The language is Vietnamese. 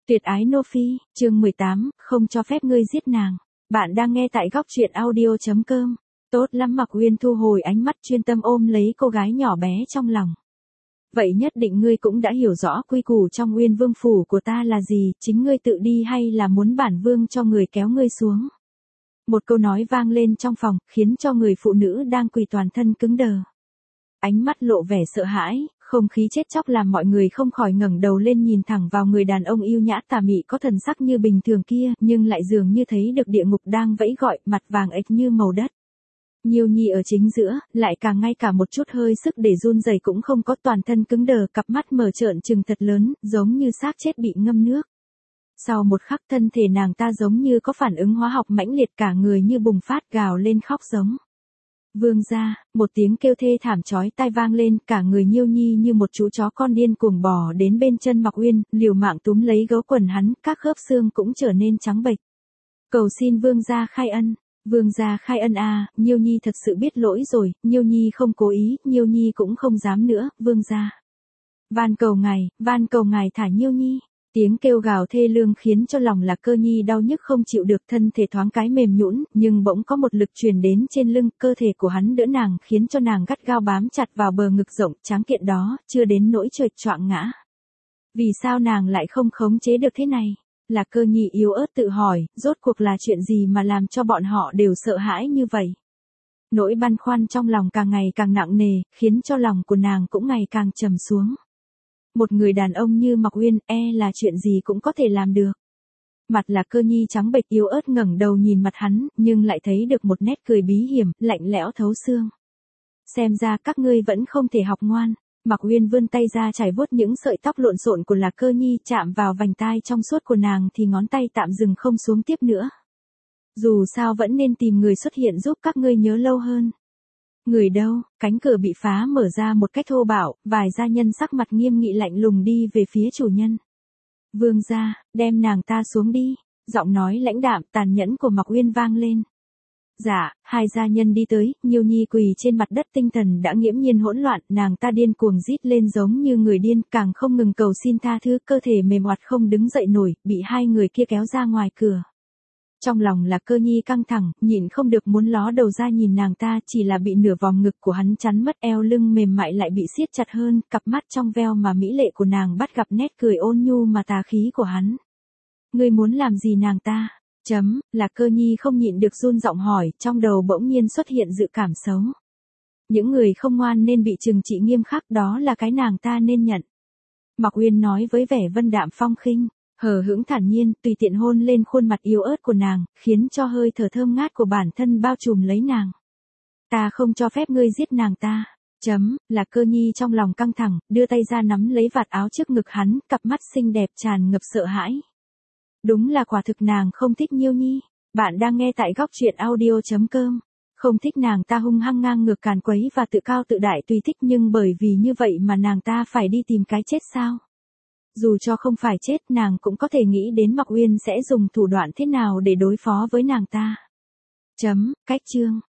Tuyệt ái Nô Phi, chương 18, không cho phép ngươi giết nàng. Bạn đang nghe tại góc truyện audio.com. Tốt lắm, Mạc Uyên thu hồi ánh mắt chuyên tâm ôm lấy cô gái nhỏ bé trong lòng. Vậy nhất định ngươi cũng đã hiểu rõ quy củ trong Uyên Vương phủ của ta là gì, chính ngươi tự đi hay là muốn bản vương cho người kéo ngươi xuống. Một câu nói vang lên trong phòng, khiến cho người phụ nữ đang quỳ toàn thân cứng đờ. Ánh mắt lộ vẻ sợ hãi, không khí chết chóc làm mọi người không khỏi ngẩng đầu lên nhìn thẳng vào người đàn ông yêu nhã tà mị có thần sắc như bình thường kia, nhưng lại dường như thấy được địa ngục đang vẫy gọi, mặt vàng ếch như màu đất. Nhiêu Nhi ở chính giữa, lại càng ngay cả một chút hơi sức để run rẩy cũng không có, toàn thân cứng đờ, cặp mắt mở trợn trừng thật lớn, giống như xác chết bị ngâm nước. Sau một khắc thân thể nàng ta giống như có phản ứng hóa học mãnh liệt, cả người như bùng phát gào lên khóc giống. Vương gia, một tiếng kêu thê thảm chói tai vang lên, cả người Nhiêu Nhi như một chú chó con điên cuồng bò đến bên chân Mạc Uyên, liều mạng túm lấy gấu quần hắn, các khớp xương cũng trở nên trắng bệch. Cầu xin vương gia khai ân. Vương gia khai ân à, Nhiêu Nhi thật sự biết lỗi rồi, Nhiêu Nhi không cố ý, Nhiêu Nhi cũng không dám nữa, vương gia. Van cầu ngài thả Nhiêu Nhi. Tiếng kêu gào thê lương khiến cho lòng Lạc Cơ Nhi đau nhức không chịu được, thân thể thoáng cái mềm nhũn, nhưng bỗng có một lực truyền đến trên lưng, cơ thể của hắn đỡ nàng, khiến cho nàng gắt gao bám chặt vào bờ ngực rộng tráng kiện đó, chưa đến nỗi trượt choạng ngã. Vì sao nàng lại không khống chế được thế này? Lạc Cơ Nhi yếu ớt tự hỏi, rốt cuộc là chuyện gì mà làm cho bọn họ đều sợ hãi như vậy? Nỗi băn khoăn trong lòng càng ngày càng nặng nề, khiến cho lòng của nàng cũng ngày càng trầm xuống. Một người đàn ông như Mạc Uyên là chuyện gì cũng có thể làm được. Mặt Lạc Cơ Nhi trắng bệch yếu ớt ngẩng đầu nhìn mặt hắn, nhưng lại thấy được một nét cười bí hiểm, lạnh lẽo thấu xương. Xem ra các ngươi vẫn không thể học ngoan. Mạc Uyên vươn tay ra trải vuốt những sợi tóc lộn xộn của Lạc Cơ Nhi, chạm vào vành tai trong suốt của nàng thì ngón tay tạm dừng không xuống tiếp nữa. Dù sao vẫn nên tìm người xuất hiện giúp các ngươi nhớ lâu hơn. Người đâu? Cánh cửa bị phá mở ra một cách thô bạo, vài gia nhân sắc mặt nghiêm nghị lạnh lùng đi về phía chủ nhân. Vương gia, đem nàng ta xuống đi. Giọng nói lãnh đạm tàn nhẫn của Mạc Uyên vang lên. Dạ, hai gia nhân đi tới, Nhiêu Nhi quỳ trên mặt đất, tinh thần đã nghiễm nhiên hỗn loạn, nàng ta điên cuồng rít lên giống như người điên, càng không ngừng cầu xin tha thứ, cơ thể mềm oặt không đứng dậy nổi, bị hai người kia kéo ra ngoài cửa. Trong lòng Lạc Cơ Nhi căng thẳng, nhịn không được muốn ló đầu ra nhìn nàng ta, chỉ là bị nửa vòng ngực của hắn chắn mất, eo lưng mềm mại lại bị siết chặt hơn, cặp mắt trong veo mà mỹ lệ của nàng bắt gặp nét cười ôn nhu mà tà khí của hắn. Ngươi muốn làm gì nàng ta? Lạc Cơ Nhi không nhịn được run giọng hỏi, trong đầu bỗng nhiên xuất hiện dự cảm xấu. Những người không ngoan nên bị trừng trị nghiêm khắc, đó là cái nàng ta nên nhận. Mạc Uyên nói với vẻ vân đạm phong khinh, hờ hững thản nhiên, tùy tiện hôn lên khuôn mặt yếu ớt của nàng, khiến cho hơi thở thơm ngát của bản thân bao trùm lấy nàng. Ta không cho phép ngươi giết nàng ta. Lạc Cơ Nhi trong lòng căng thẳng, đưa tay ra nắm lấy vạt áo trước ngực hắn, cặp mắt xinh đẹp tràn ngập sợ hãi. Đúng là quả thực nàng không thích Nhiêu Nhi. Bạn đang nghe tại góc truyện audio.com. Không thích nàng ta hung hăng ngang ngược càn quấy và tự cao tự đại tùy thích, nhưng bởi vì như vậy mà nàng ta phải đi tìm cái chết sao? Dù cho không phải chết, nàng cũng có thể nghĩ đến Mạc Uyên sẽ dùng thủ đoạn thế nào để đối phó với nàng ta. Cách chương